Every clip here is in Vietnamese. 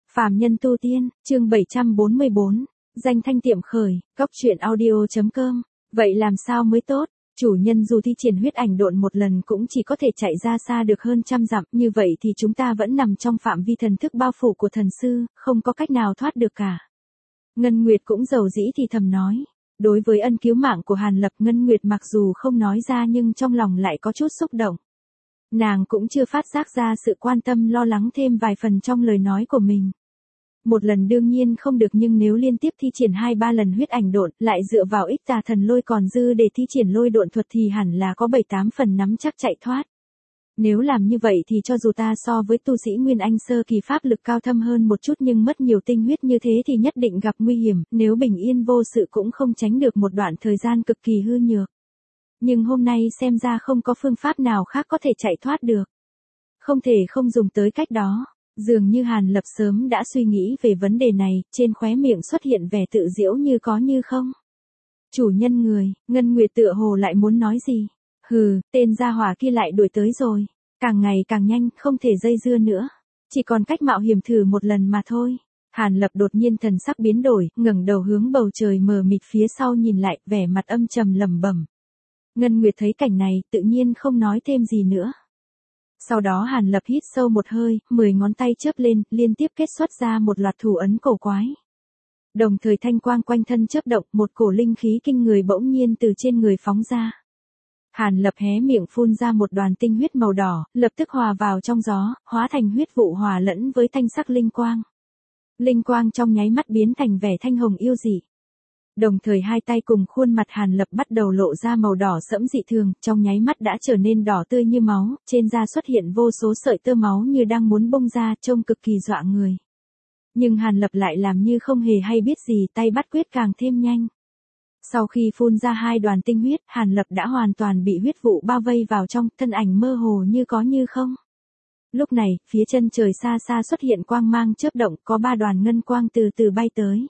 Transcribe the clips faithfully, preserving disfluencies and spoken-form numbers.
Phàm nhân tu tiên, chương bảy trăm bốn mươi bốn, danh thanh tiệm khởi, cóc truyện audio chấm com. Vậy làm sao mới tốt? Chủ nhân dù thi triển huyết ảnh độn một lần cũng chỉ có thể chạy ra xa được hơn trăm dặm, như vậy thì chúng ta vẫn nằm trong phạm vi thần thức bao phủ của thần sư, không có cách nào thoát được cả. Ngân Nguyệt cũng dầu dĩ thì thầm nói. Đối với ân cứu mạng của Hàn Lập, Ngân Nguyệt mặc dù không nói ra nhưng trong lòng lại có chút xúc động. Nàng cũng chưa phát giác ra sự quan tâm lo lắng thêm vài phần trong lời nói của mình. Một lần đương nhiên không được, nhưng nếu liên tiếp thi triển hai ba lần huyết ảnh độn, lại dựa vào ít tà thần lôi còn dư để thi triển lôi độn thuật thì hẳn là có bảy tám phần nắm chắc chạy thoát. Nếu làm như vậy thì cho dù ta so với tu sĩ Nguyên Anh sơ kỳ pháp lực cao thâm hơn một chút nhưng mất nhiều tinh huyết như thế thì nhất định gặp nguy hiểm, nếu bình yên vô sự cũng không tránh được một đoạn thời gian cực kỳ hư nhược. Nhưng hôm nay xem ra không có phương pháp nào khác có thể chạy thoát được. Không thể không dùng tới cách đó. Dường như Hàn Lập sớm đã suy nghĩ về vấn đề này, trên khóe miệng xuất hiện vẻ tự giễu như có như không. Chủ nhân người, Ngân Nguyệt tựa hồ lại muốn nói gì. Hừ, tên gia hỏa kia lại đuổi tới rồi. Càng ngày càng nhanh, không thể dây dưa nữa. Chỉ còn cách mạo hiểm thử một lần mà thôi. Hàn Lập đột nhiên thần sắc biến đổi, ngẩng đầu hướng bầu trời mờ mịt phía sau nhìn lại, vẻ mặt âm trầm lẩm bẩm. Ngân Nguyệt thấy cảnh này, tự nhiên không nói thêm gì nữa. Sau đó Hàn Lập hít sâu một hơi, mười ngón tay chớp lên, liên tiếp kết xuất ra một loạt thủ ấn cổ quái. Đồng thời thanh quang quanh thân chớp động, một cổ linh khí kinh người bỗng nhiên từ trên người phóng ra. Hàn Lập hé miệng phun ra một đoàn tinh huyết màu đỏ, lập tức hòa vào trong gió, hóa thành huyết vụ hòa lẫn với thanh sắc linh quang. Linh quang trong nháy mắt biến thành vẻ thanh hồng yêu dị. Đồng thời hai tay cùng khuôn mặt Hàn Lập bắt đầu lộ ra màu đỏ sẫm dị thường, trong nháy mắt đã trở nên đỏ tươi như máu, trên da xuất hiện vô số sợi tơ máu như đang muốn bung ra, trông cực kỳ dọa người. Nhưng Hàn Lập lại làm như không hề hay biết gì, tay bắt quyết càng thêm nhanh. Sau khi phun ra hai đoàn tinh huyết, Hàn Lập đã hoàn toàn bị huyết vụ bao vây vào trong, thân ảnh mơ hồ như có như không. Lúc này, phía chân trời xa xa xuất hiện quang mang chớp động, có ba đoàn ngân quang từ từ bay tới.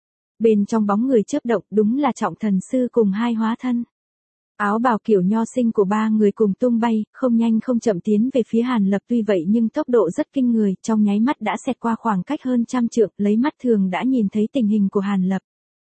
Bên trong bóng người chớp động đúng là Trọng Thần Sư cùng hai hóa thân. Áo bào kiểu nho sinh của ba người cùng tung bay, không nhanh không chậm tiến về phía Hàn Lập, tuy vậy nhưng tốc độ rất kinh người, trong nháy mắt đã xẹt qua khoảng cách hơn trăm trượng, lấy mắt thường đã nhìn thấy tình hình của Hàn Lập.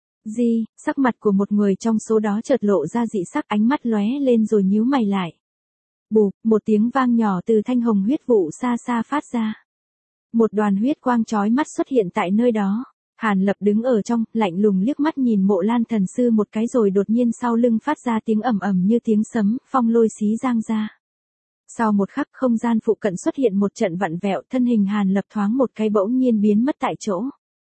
Di, sắc mặt của một người trong số đó chợt lộ ra dị sắc, ánh mắt lóe lên rồi nhíu mày lại. Bụp, một tiếng vang nhỏ từ thanh hồng huyết vụ xa xa phát ra. Một đoàn huyết quang chói mắt xuất hiện tại nơi đó. Hàn Lập đứng ở trong, lạnh lùng liếc mắt nhìn Mộ Lan Thần Sư một cái rồi đột nhiên sau lưng phát ra tiếng ầm ầm như tiếng sấm, phong lôi xí giang ra. Sau một khắc không gian phụ cận xuất hiện một trận vặn vẹo, thân hình Hàn Lập thoáng một cái bỗng nhiên biến mất tại chỗ.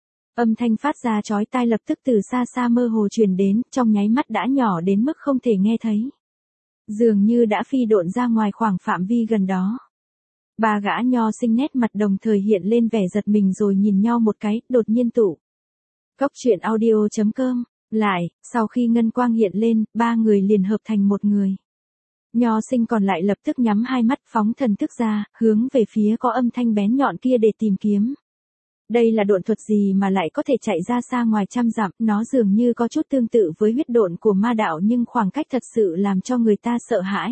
Âm thanh phát ra chói tai lập tức từ xa xa mơ hồ truyền đến, trong nháy mắt đã nhỏ đến mức không thể nghe thấy. Dường như đã phi độn ra ngoài khoảng phạm vi gần đó. Ba gã nho sinh nét mặt đồng thời hiện lên vẻ giật mình rồi nhìn nhau một cái, đột nhiên tụ. Cóc truyện audio chấm com. Lại, sau khi ngân quang hiện lên, ba người liền hợp thành một người. Nho sinh còn lại lập tức nhắm hai mắt phóng thần thức ra, hướng về phía có âm thanh bén nhọn kia để tìm kiếm. Đây là độn thuật gì mà lại có thể chạy ra xa ngoài trăm dặm, nó dường như có chút tương tự với huyết độn của ma đạo nhưng khoảng cách thật sự làm cho người ta sợ hãi.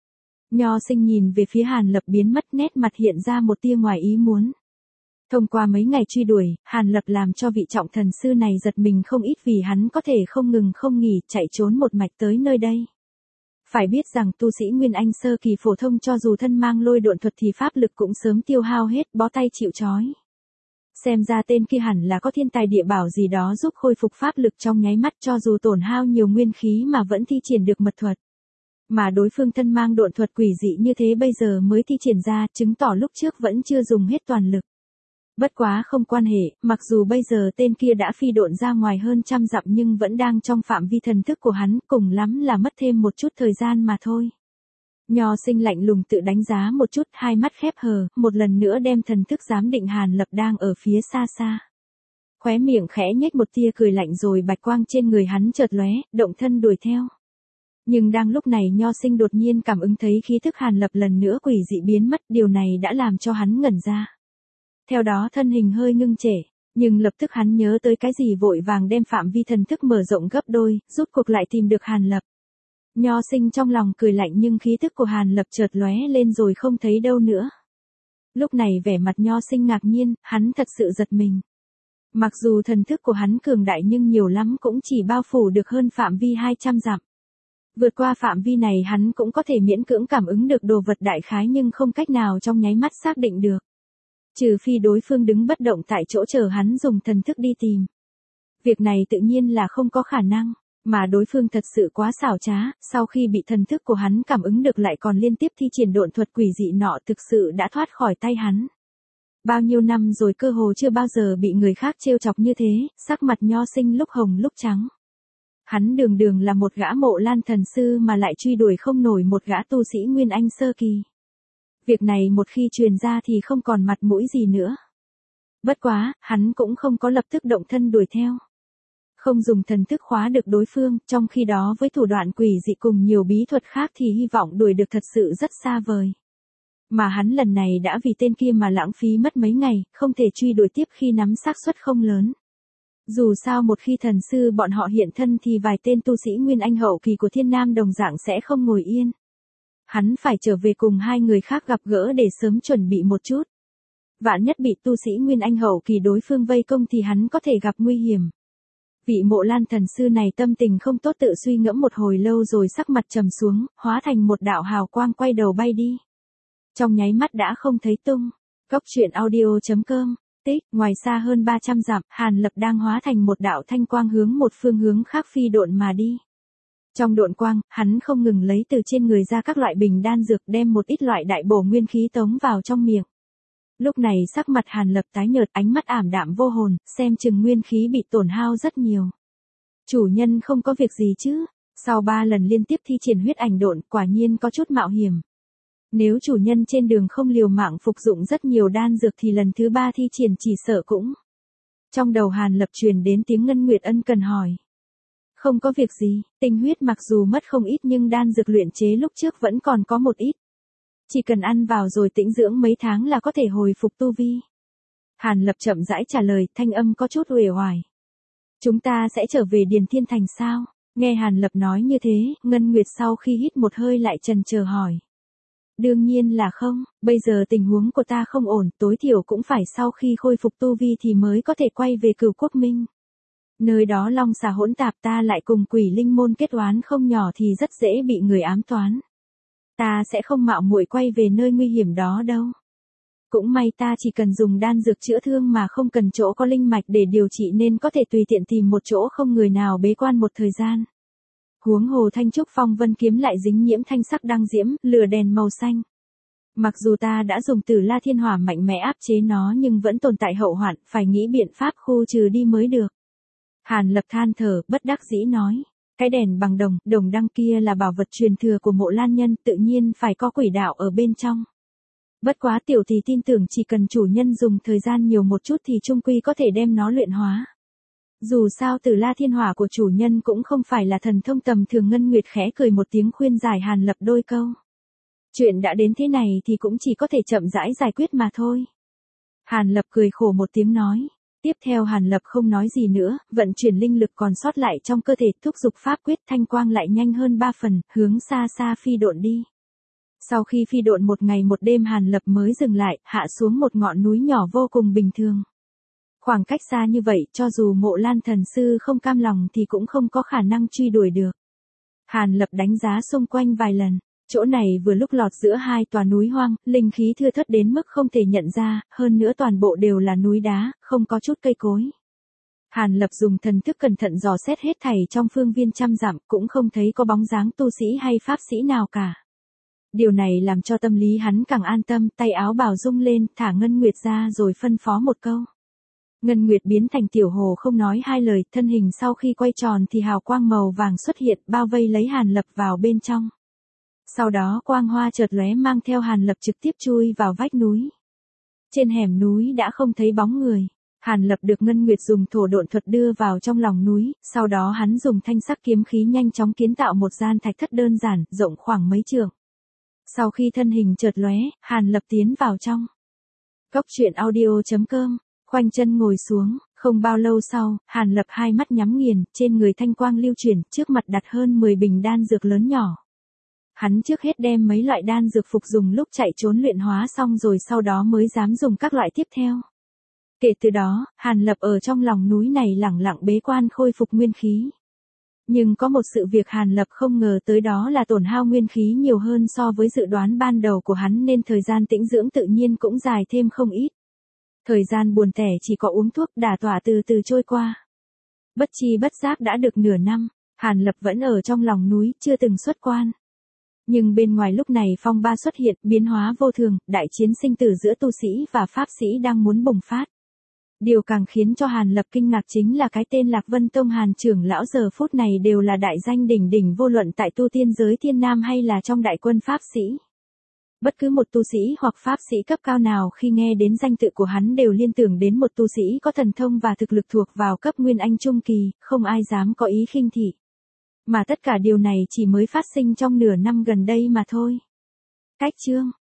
Nho sinh nhìn về phía Hàn Lập biến mất, nét mặt hiện ra một tia ngoài ý muốn. Thông qua mấy ngày truy đuổi, Hàn Lập làm cho vị Trọng Thần Sư này giật mình không ít vì hắn có thể không ngừng không nghỉ chạy trốn một mạch tới nơi đây. Phải biết rằng tu sĩ Nguyên Anh sơ kỳ phổ thông cho dù thân mang lôi độn thuật thì pháp lực cũng sớm tiêu hao hết, bó tay chịu trói. Xem ra tên kia hẳn là có thiên tài địa bảo gì đó giúp khôi phục pháp lực trong nháy mắt, cho dù tổn hao nhiều nguyên khí mà vẫn thi triển được mật thuật. Mà đối phương thân mang độn thuật quỷ dị như thế bây giờ mới thi triển ra, chứng tỏ lúc trước vẫn chưa dùng hết toàn lực. Bất quá không quan hệ, mặc dù bây giờ tên kia đã phi độn ra ngoài hơn trăm dặm nhưng vẫn đang trong phạm vi thần thức của hắn, cùng lắm là mất thêm một chút thời gian mà thôi. Nho sinh lạnh lùng tự đánh giá một chút, hai mắt khép hờ, một lần nữa đem thần thức giám định Hàn Lập đang ở phía xa xa. Khóe miệng khẽ nhếch một tia cười lạnh rồi bạch quang trên người hắn chợt lóe, động thân đuổi theo. Nhưng đang lúc này Nho sinh đột nhiên cảm ứng thấy khí thức Hàn Lập lần nữa quỷ dị biến mất, điều này đã làm cho hắn ngẩn ra. Theo đó thân hình hơi ngưng trệ, nhưng lập tức hắn nhớ tới cái gì vội vàng đem phạm vi thần thức mở rộng gấp đôi, rút cuộc lại tìm được Hàn Lập. Nho sinh trong lòng cười lạnh nhưng khí thức của Hàn Lập chợt lóe lên rồi không thấy đâu nữa. Lúc này vẻ mặt Nho Sinh ngạc nhiên, hắn thật sự giật mình. Mặc dù thần thức của hắn cường đại nhưng nhiều lắm cũng chỉ bao phủ được hơn phạm vi hai trăm dặm. Vượt qua phạm vi này hắn cũng có thể miễn cưỡng cảm ứng được đồ vật đại khái nhưng không cách nào trong nháy mắt xác định được. Trừ phi đối phương đứng bất động tại chỗ chờ hắn dùng thần thức đi tìm. Việc này tự nhiên là không có khả năng, mà đối phương thật sự quá xảo trá, sau khi bị thần thức của hắn cảm ứng được lại còn liên tiếp thi triển độn thuật quỷ dị nọ thực sự đã thoát khỏi tay hắn. Bao nhiêu năm rồi cơ hồ chưa bao giờ bị người khác trêu chọc như thế, sắc mặt Nho Sinh lúc hồng lúc trắng. Hắn đường đường là một gã Mộ Lan thần sư mà lại truy đuổi không nổi một gã tu sĩ Nguyên Anh sơ kỳ. Việc này một khi truyền ra thì không còn mặt mũi gì nữa. Bất quá, hắn cũng không có lập tức động thân đuổi theo. Không dùng thần thức khóa được đối phương, trong khi đó với thủ đoạn quỷ dị cùng nhiều bí thuật khác thì hy vọng đuổi được thật sự rất xa vời. Mà hắn lần này đã vì tên kia mà lãng phí mất mấy ngày, không thể truy đuổi tiếp khi nắm xác suất không lớn. Dù sao một khi thần sư bọn họ hiện thân thì vài tên tu sĩ Nguyên Anh hậu kỳ của Thiên Nam đồng dạng sẽ không ngồi yên. Hắn phải trở về cùng hai người khác gặp gỡ để sớm chuẩn bị một chút. Vạn nhất bị tu sĩ Nguyên Anh hậu kỳ đối phương vây công thì hắn có thể gặp nguy hiểm. Vị Mộ Lan thần sư này tâm tình không tốt tự suy ngẫm một hồi lâu rồi sắc mặt trầm xuống, hóa thành một đạo hào quang quay đầu bay đi. Trong nháy mắt đã không thấy tung. Cốc truyện audio chấm com. Tích, ngoài xa hơn ba trăm dặm, Hàn Lập đang hóa thành một đạo thanh quang hướng một phương hướng khác phi độn mà đi. Trong độn quang, hắn không ngừng lấy từ trên người ra các loại bình đan dược đem một ít loại đại bổ nguyên khí tống vào trong miệng. Lúc này sắc mặt Hàn Lập tái nhợt, ánh mắt ảm đạm vô hồn, xem chừng nguyên khí bị tổn hao rất nhiều. Chủ nhân không có việc gì chứ? Sau ba lần liên tiếp thi triển huyết ảnh độn, quả nhiên có chút mạo hiểm. Nếu chủ nhân trên đường không liều mạng phục dụng rất nhiều đan dược thì lần thứ ba thi triển chỉ sợ cũng. Trong đầu Hàn Lập truyền đến tiếng Ngân Nguyệt ân cần hỏi. Không có việc gì, tinh huyết mặc dù mất không ít nhưng đan dược luyện chế lúc trước vẫn còn có một ít. Chỉ cần ăn vào rồi tĩnh dưỡng mấy tháng là có thể hồi phục tu vi. Hàn Lập chậm rãi trả lời, thanh âm có chút uể oải. Chúng ta sẽ trở về Điền Thiên Thành sao? Nghe Hàn Lập nói như thế, Ngân Nguyệt sau khi hít một hơi lại chần chờ hỏi. Đương nhiên là không, bây giờ tình huống của ta không ổn, tối thiểu cũng phải sau khi khôi phục tu vi thì mới có thể quay về Cửu Quốc Minh. Nơi đó long xà hỗn tạp, ta lại cùng quỷ linh môn kết oán không nhỏ thì rất dễ bị người ám toán. Ta sẽ không mạo muội quay về nơi nguy hiểm đó đâu. Cũng may ta chỉ cần dùng đan dược chữa thương mà không cần chỗ có linh mạch để điều trị nên có thể tùy tiện tìm một chỗ không người nào bế quan một thời gian. Huống hồ thanh trúc phong vân kiếm lại dính nhiễm thanh sắc đăng diễm, lửa đèn màu xanh. Mặc dù ta đã dùng Tử La Thiên Hỏa mạnh mẽ áp chế nó nhưng vẫn tồn tại hậu hoạn, phải nghĩ biện pháp khu trừ đi mới được. Hàn Lập than thở, bất đắc dĩ nói. Cái đèn bằng đồng, đồng đăng kia là bảo vật truyền thừa của Mộ Lan nhân, tự nhiên phải có quỷ đạo ở bên trong. Bất quá tiểu thì tin tưởng chỉ cần chủ nhân dùng thời gian nhiều một chút thì trung quy có thể đem nó luyện hóa. Dù sao Tử La Thiên Hỏa của chủ nhân cũng không phải là thần thông tầm thường. Ngân Nguyệt khẽ cười một tiếng khuyên giải Hàn Lập đôi câu. Chuyện đã đến thế này thì cũng chỉ có thể chậm rãi giải quyết mà thôi. Hàn Lập cười khổ một tiếng nói. Tiếp theo Hàn Lập không nói gì nữa, vận chuyển linh lực còn sót lại trong cơ thể, thúc giục pháp quyết, thanh quang lại nhanh hơn ba phần, hướng xa xa phi độn đi. Sau khi phi độn một ngày một đêm Hàn Lập mới dừng lại, hạ xuống một ngọn núi nhỏ vô cùng bình thường. Khoảng cách xa như vậy, cho dù Mộ Lan thần sư không cam lòng thì cũng không có khả năng truy đuổi được. Hàn Lập đánh giá xung quanh vài lần, chỗ này vừa lúc lọt giữa hai tòa núi hoang, linh khí thưa thớt đến mức không thể nhận ra, hơn nữa toàn bộ đều là núi đá, không có chút cây cối. Hàn Lập dùng thần thức cẩn thận dò xét hết thảy trong phương viên trăm dặm, cũng không thấy có bóng dáng tu sĩ hay pháp sĩ nào cả. Điều này làm cho tâm lý hắn càng an tâm, tay áo bào rung lên, thả Ngân Nguyệt ra rồi phân phó một câu. Ngân Nguyệt biến thành tiểu hồ không nói hai lời, thân hình sau khi quay tròn thì hào quang màu vàng xuất hiện, bao vây lấy Hàn Lập vào bên trong. Sau đó quang hoa chợt lóe mang theo Hàn Lập trực tiếp chui vào vách núi. Trên hẻm núi đã không thấy bóng người. Hàn Lập được Ngân Nguyệt dùng thổ độn thuật đưa vào trong lòng núi, sau đó hắn dùng thanh sắc kiếm khí nhanh chóng kiến tạo một gian thạch thất đơn giản, rộng khoảng mấy trượng. Sau khi thân hình chợt lóe, Hàn Lập tiến vào trong. Cốc truyện audio chấm com, khoanh chân ngồi xuống, không bao lâu sau, Hàn Lập hai mắt nhắm nghiền, trên người thanh quang lưu chuyển, trước mặt đặt hơn mười bình đan dược lớn nhỏ. Hắn trước hết đem mấy loại đan dược phục dùng lúc chạy trốn luyện hóa xong rồi sau đó mới dám dùng các loại tiếp theo. Kể từ đó, Hàn Lập ở trong lòng núi này lẳng lặng bế quan khôi phục nguyên khí. Nhưng có một sự việc Hàn Lập không ngờ tới, đó là tổn hao nguyên khí nhiều hơn so với dự đoán ban đầu của hắn, nên thời gian tĩnh dưỡng tự nhiên cũng dài thêm không ít. Thời gian buồn tẻ chỉ có uống thuốc đả tỏa từ từ trôi qua. Bất chi bất giác đã được nửa năm, Hàn Lập vẫn ở trong lòng núi, chưa từng xuất quan. Nhưng bên ngoài lúc này phong ba xuất hiện, biến hóa vô thường, đại chiến sinh tử giữa tu sĩ và pháp sĩ đang muốn bùng phát. Điều càng khiến cho Hàn Lập kinh ngạc chính là cái tên Lạc Vân Tông Hàn trưởng lão giờ phút này đều là đại danh đỉnh đỉnh, vô luận tại tu tiên giới thiên nam hay là trong đại quân pháp sĩ. Bất cứ một tu sĩ hoặc pháp sĩ cấp cao nào khi nghe đến danh tự của hắn đều liên tưởng đến một tu sĩ có thần thông và thực lực thuộc vào cấp Nguyên Anh Trung Kỳ, không ai dám có ý khinh thị. Mà tất cả điều này chỉ mới phát sinh trong nửa năm gần đây mà thôi. Cách chương